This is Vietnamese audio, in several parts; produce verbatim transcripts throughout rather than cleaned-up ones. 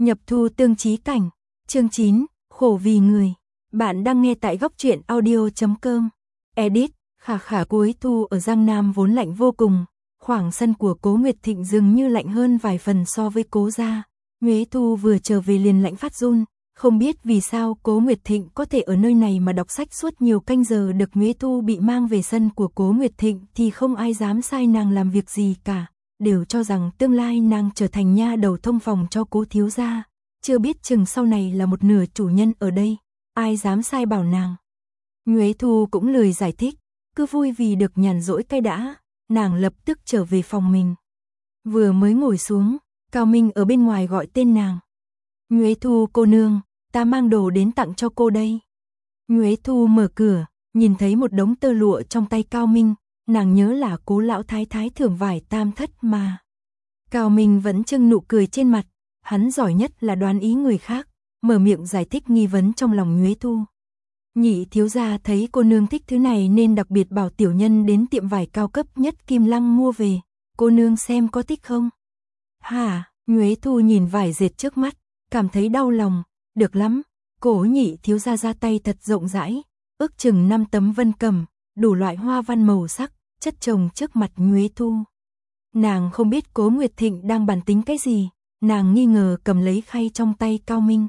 Nhập thu tương chí cảnh, chương chín, khổ vì người. Bạn đang nghe tại góc truyện audio chấm com. Edit, khả khả cuối thu ở Giang Nam vốn lạnh vô cùng, khoảng sân của Cố Nguyệt Thịnh dường như lạnh hơn vài phần so với Cố gia. Nhuế Thu vừa trở về liền lạnh phát run, không biết vì sao Cố Nguyệt Thịnh có thể ở nơi này mà đọc sách suốt nhiều canh giờ. Được Nhuế Thu bị mang về sân của Cố Nguyệt Thịnh thì không ai dám sai nàng làm việc gì cả, đều cho rằng tương lai nàng trở thành nha đầu thông phòng cho Cố thiếu gia, chưa biết chừng sau này là một nửa chủ nhân ở đây, ai dám sai bảo nàng. Nhuế Thu cũng lười giải thích, cứ vui vì được nhàn rỗi cái đã, nàng lập tức trở về phòng mình. Vừa mới ngồi xuống, Cao Minh ở bên ngoài gọi tên nàng. Nhuế Thu cô nương, ta mang đồ đến tặng cho cô đây. Nhuế Thu mở cửa, nhìn thấy một đống tơ lụa trong tay Cao Minh, nàng nhớ là Cố lão thái thái thưởng vải tam thất mà. Cao Minh vẫn trưng nụ cười trên mặt, hắn giỏi nhất là đoán ý người khác, mở miệng giải thích nghi vấn trong lòng Nhuế Thu. Nhị thiếu gia thấy cô nương thích thứ này nên đặc biệt bảo tiểu nhân đến tiệm vải cao cấp nhất Kim Lăng mua về, cô nương xem có thích không? Hả? Nhuế Thu nhìn vải dệt trước mắt, cảm thấy đau lòng, được lắm, Cố nhị thiếu gia ra tay thật rộng rãi, ước chừng năm tấm vân cẩm, đủ loại hoa văn màu sắc, chất chồng trước mặt Nhuế Thu. Nàng không biết Cố Nguyệt Thịnh đang bàn tính cái gì, nàng nghi ngờ cầm lấy khay trong tay Cao Minh.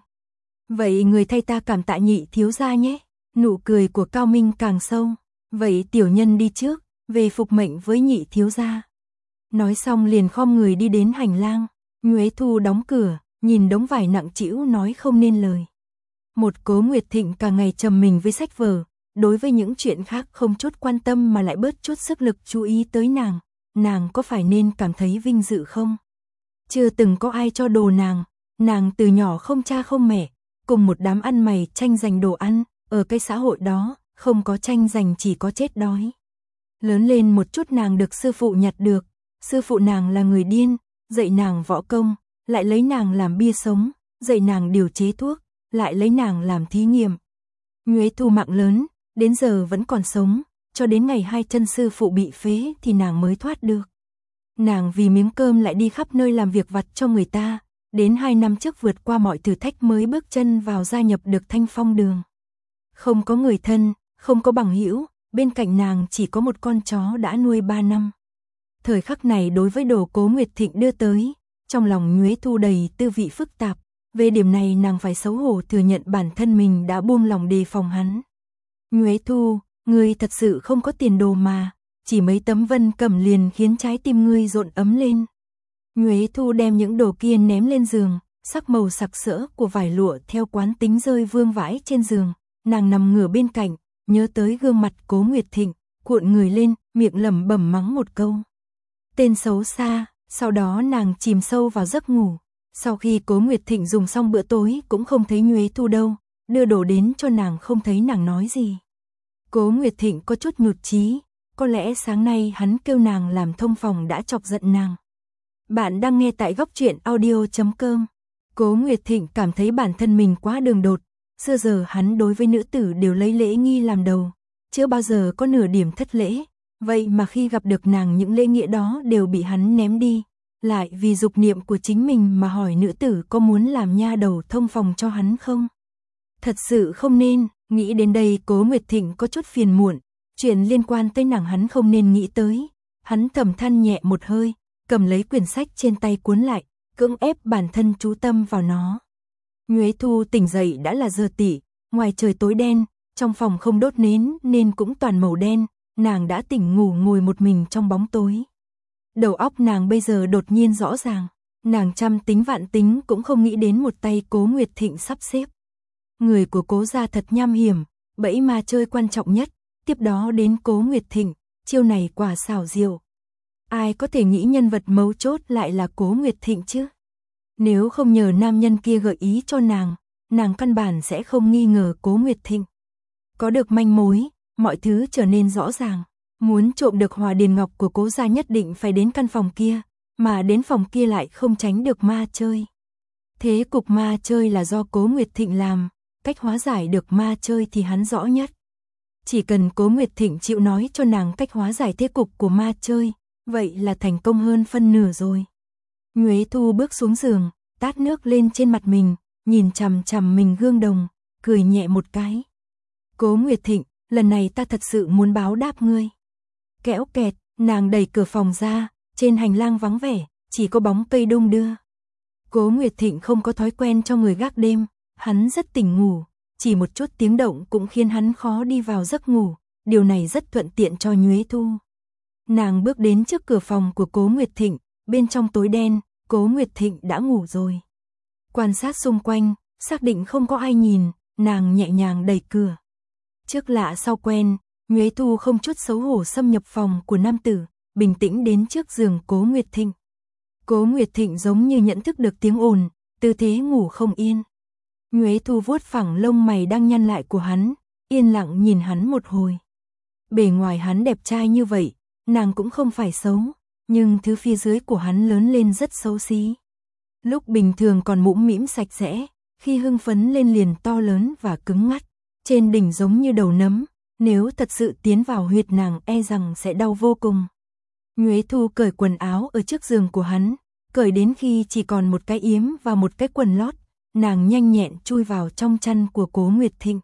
Vậy người thay ta cảm tạ nhị thiếu gia nhé. Nụ cười của Cao Minh càng sâu. Vậy tiểu nhân đi trước, về phục mệnh với nhị thiếu gia. Nói xong liền khom người đi đến hành lang. Nhuế Thu đóng cửa, nhìn đống vải nặng trĩu nói không nên lời. Một Cố Nguyệt Thịnh cả ngày trầm mình với sách vở, đối với những chuyện khác không chút quan tâm mà lại bớt chút sức lực chú ý tới nàng, nàng có phải nên cảm thấy vinh dự không? Chưa từng có ai cho đồ nàng, nàng từ nhỏ không cha không mẹ, cùng một đám ăn mày tranh giành đồ ăn, ở cái xã hội đó, không có tranh giành chỉ có chết đói. Lớn lên một chút nàng được sư phụ nhặt được, sư phụ nàng là người điên, dạy nàng võ công, lại lấy nàng làm bia sống, dạy nàng điều chế thuốc, lại lấy nàng làm thí nghiệm. Nhuế Thu mạng lớn, đến giờ vẫn còn sống, cho đến ngày hai chân sư phụ bị phế thì nàng mới thoát được. Nàng vì miếng cơm lại đi khắp nơi làm việc vặt cho người ta, đến hai năm trước vượt qua mọi thử thách mới bước chân vào gia nhập được Thanh Phong Đường. Không có người thân, không có bằng hữu, bên cạnh nàng chỉ có một con chó đã nuôi ba năm. Thời khắc này đối với đồ Cố Nguyệt Thịnh đưa tới, trong lòng Nhuế Thu đầy tư vị phức tạp, về điểm này nàng phải xấu hổ thừa nhận bản thân mình đã buông lòng đề phòng hắn. Nhuế Thu, ngươi thật sự không có tiền đồ mà, chỉ mấy tấm vân cẩm liền khiến trái tim ngươi rộn ấm lên. Nhuế Thu đem những đồ kia ném lên giường, sắc màu sặc sỡ của vải lụa theo quán tính rơi vương vãi trên giường, nàng nằm ngửa bên cạnh, nhớ tới gương mặt Cố Nguyệt Thịnh, cuộn người lên, miệng lẩm bẩm mắng một câu. Tên xấu xa, sau đó nàng chìm sâu vào giấc ngủ. Sau khi Cố Nguyệt Thịnh dùng xong bữa tối cũng không thấy Nhuế Thu đâu, đưa đồ đến cho nàng không thấy nàng nói gì. Cố Nguyệt Thịnh có chút nhụt chí, có lẽ sáng nay hắn kêu nàng làm thông phòng đã chọc giận nàng. Bạn đang nghe tại góc truyện audio chấm com. Cố Nguyệt Thịnh cảm thấy bản thân mình quá đường đột, xưa giờ hắn đối với nữ tử đều lấy lễ nghi làm đầu, chưa bao giờ có nửa điểm thất lễ, vậy mà khi gặp được nàng những lễ nghĩa đó đều bị hắn ném đi, lại vì dục niệm của chính mình mà hỏi nữ tử có muốn làm nha đầu thông phòng cho hắn không. Thật sự không nên, nghĩ đến đây Cố Nguyệt Thịnh có chút phiền muộn, chuyện liên quan tới nàng hắn không nên nghĩ tới, hắn thầm than nhẹ một hơi, cầm lấy quyển sách trên tay cuốn lại, cưỡng ép bản thân chú tâm vào nó. Nhuế Thu tỉnh dậy đã là giờ tỉ, ngoài trời tối đen, trong phòng không đốt nến nên cũng toàn màu đen, nàng đã tỉnh ngủ ngồi một mình trong bóng tối. Đầu óc nàng bây giờ đột nhiên rõ ràng, nàng trăm tính vạn tính cũng không nghĩ đến một tay Cố Nguyệt Thịnh sắp xếp. Người của Cố gia thật nham hiểm, bẫy ma chơi quan trọng nhất, tiếp đó đến Cố Nguyệt Thịnh, chiêu này quả xảo diệu. Ai có thể nghĩ nhân vật mấu chốt lại là Cố Nguyệt Thịnh chứ? Nếu không nhờ nam nhân kia gợi ý cho nàng, nàng căn bản sẽ không nghi ngờ Cố Nguyệt Thịnh. Có được manh mối, mọi thứ trở nên rõ ràng. Muốn trộm được Hòa Điền Ngọc của Cố gia nhất định phải đến căn phòng kia, mà đến phòng kia lại không tránh được ma chơi. Thế cục ma chơi là do Cố Nguyệt Thịnh làm, cách hóa giải được ma chơi thì hắn rõ nhất. Chỉ cần Cố Nguyệt Thịnh chịu nói cho nàng cách hóa giải thế cục của ma chơi, vậy là thành công hơn phân nửa rồi. Nhuế Thu bước xuống giường, tát nước lên trên mặt mình, nhìn chằm chằm mình gương đồng, cười nhẹ một cái. Cố Nguyệt Thịnh, lần này ta thật sự muốn báo đáp ngươi. Kẽo kẹt, nàng đẩy cửa phòng ra, trên hành lang vắng vẻ, chỉ có bóng cây đung đưa. Cố Nguyệt Thịnh không có thói quen cho người gác đêm, hắn rất tỉnh ngủ, chỉ một chút tiếng động cũng khiến hắn khó đi vào giấc ngủ, điều này rất thuận tiện cho Nhuế Thu. Nàng bước đến trước cửa phòng của Cố Nguyệt Thịnh, bên trong tối đen, Cố Nguyệt Thịnh đã ngủ rồi. Quan sát xung quanh, xác định không có ai nhìn, nàng nhẹ nhàng đẩy cửa. Trước lạ sau quen, Nhuế Thu không chút xấu hổ xâm nhập phòng của nam tử, bình tĩnh đến trước giường Cố Nguyệt Thịnh. Cố Nguyệt Thịnh giống như nhận thức được tiếng ồn, tư thế ngủ không yên. Nhuế Thu vuốt phẳng lông mày đang nhăn lại của hắn, yên lặng nhìn hắn một hồi. Bề ngoài hắn đẹp trai như vậy, nàng cũng không phải xấu, nhưng thứ phía dưới của hắn lớn lên rất xấu xí. Lúc bình thường còn mũm mĩm sạch sẽ, khi hưng phấn lên liền to lớn và cứng ngắt, trên đỉnh giống như đầu nấm, nếu thật sự tiến vào huyệt nàng e rằng sẽ đau vô cùng. Nhuế Thu cởi quần áo ở trước giường của hắn, cởi đến khi chỉ còn một cái yếm và một cái quần lót, nàng nhanh nhẹn chui vào trong chăn của Cố Nguyệt Thịnh.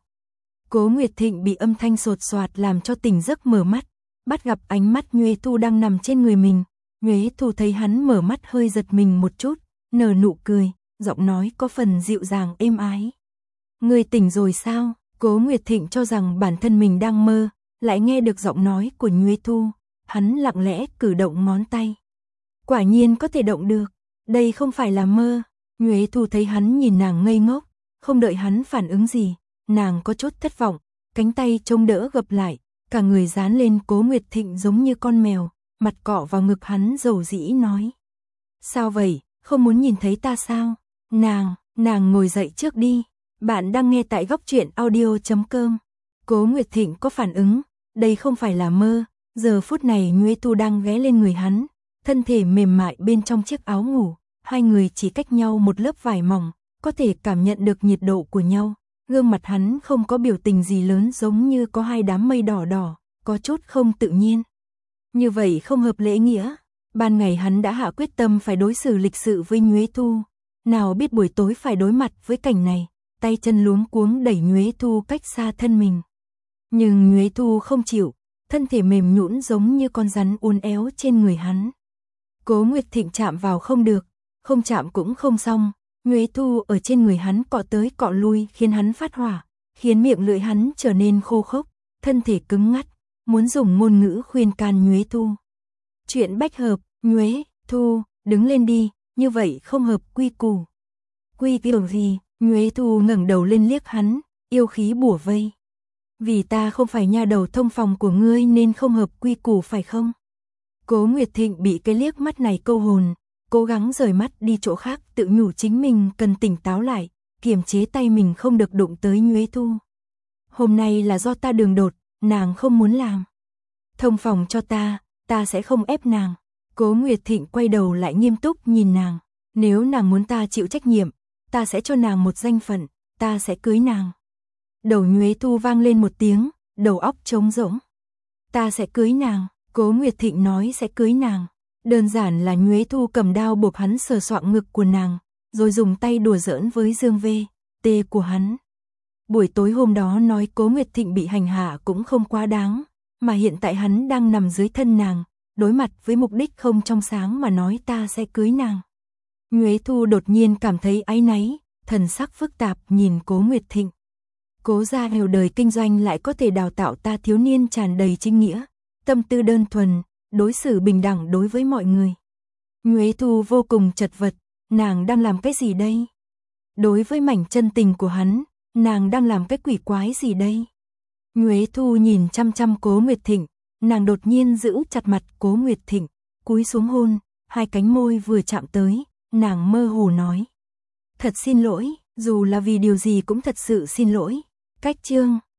Cố Nguyệt Thịnh bị âm thanh sột soạt làm cho tỉnh giấc mở mắt, bắt gặp ánh mắt Nhuế Thu đang nằm trên người mình. Nhuế Thu thấy hắn mở mắt hơi giật mình một chút, nở nụ cười, giọng nói có phần dịu dàng êm ái. Ngươi tỉnh rồi sao? Cố Nguyệt Thịnh cho rằng bản thân mình đang mơ, lại nghe được giọng nói của Nhuế Thu, hắn lặng lẽ cử động ngón tay. Quả nhiên có thể động được, đây không phải là mơ. Nhuế Thu thấy hắn nhìn nàng ngây ngốc, không đợi hắn phản ứng gì, nàng có chút thất vọng, cánh tay chống đỡ gập lại, cả người dán lên Cố Nguyệt Thịnh giống như con mèo, mặt cọ vào ngực hắn dầu dĩ nói. Sao vậy, không muốn nhìn thấy ta sao? Nàng, nàng ngồi dậy trước đi. Bạn đang nghe tại góc truyện audio chấm com. Cố Nguyệt Thịnh có phản ứng, đây không phải là mơ, giờ phút này Nhuế Thu đang ghé lên người hắn, thân thể mềm mại bên trong chiếc áo ngủ, hai người chỉ cách nhau một lớp vải mỏng, có thể cảm nhận được nhiệt độ của nhau. Gương mặt hắn không có biểu tình gì lớn giống như có hai đám mây đỏ đỏ, có chút không tự nhiên. Như vậy không hợp lễ nghĩa, ban ngày hắn đã hạ quyết tâm phải đối xử lịch sự với Nhuế Thu, nào biết buổi tối phải đối mặt với cảnh này, tay chân luống cuống đẩy Nhuế Thu cách xa thân mình. Nhưng Nhuế Thu không chịu, thân thể mềm nhũn giống như con rắn uốn éo trên người hắn. Cố Nguyệt Thịnh chạm vào không được, không chạm cũng không xong, Nhuế Thu ở trên người hắn cọ tới cọ lui khiến hắn phát hỏa, khiến miệng lưỡi hắn trở nên khô khốc, thân thể cứng ngắt, muốn dùng ngôn ngữ khuyên can Nhuế Thu. Chuyện bách hợp, Nhuế Thu, đứng lên đi, như vậy không hợp quy củ. Quy củ gì? Nhuế Thu ngẩng đầu lên liếc hắn, yêu khí bủa vây. Vì ta không phải nha đầu thông phòng của ngươi nên không hợp quy củ phải không? Cố Nguyệt Thịnh bị cái liếc mắt này câu hồn, cố gắng rời mắt đi chỗ khác, tự nhủ chính mình cần tỉnh táo lại, kiềm chế tay mình không được đụng tới Nhuế Thu. Hôm nay là do ta đường đột, nàng không muốn làm. Thông phòng cho ta, ta sẽ không ép nàng. Cố Nguyệt Thịnh quay đầu lại nghiêm túc nhìn nàng, nếu nàng muốn ta chịu trách nhiệm, ta sẽ cho nàng một danh phận, ta sẽ cưới nàng. Đầu Nhuế Thu vang lên một tiếng, đầu óc trống rỗng. Ta sẽ cưới nàng, Cố Nguyệt Thịnh nói sẽ cưới nàng. Đơn giản là Nhuế Thu cầm đao buộc hắn sờ soạng ngực của nàng, rồi dùng tay đùa giỡn với dương vê, tê của hắn. Buổi tối hôm đó nói Cố Nguyệt Thịnh bị hành hạ cũng không quá đáng, mà hiện tại hắn đang nằm dưới thân nàng, đối mặt với mục đích không trong sáng mà nói ta sẽ cưới nàng. Nhuế Thu đột nhiên cảm thấy áy náy, thần sắc phức tạp nhìn Cố Nguyệt Thịnh. Cố gia hiểu đời kinh doanh lại có thể đào tạo ta thiếu niên tràn đầy chính nghĩa, tâm tư đơn thuần, đối xử bình đẳng đối với mọi người. Nhuế Thu vô cùng chật vật, nàng đang làm cái gì đây? Đối với mảnh chân tình của hắn, nàng đang làm cái quỷ quái gì đây? Nhuế Thu nhìn chăm chăm Cố Nguyệt Thịnh, nàng đột nhiên giữ chặt mặt Cố Nguyệt Thịnh, cúi xuống hôn, hai cánh môi vừa chạm tới, nàng mơ hồ nói. Thật xin lỗi, dù là vì điều gì cũng thật sự xin lỗi. Cách chương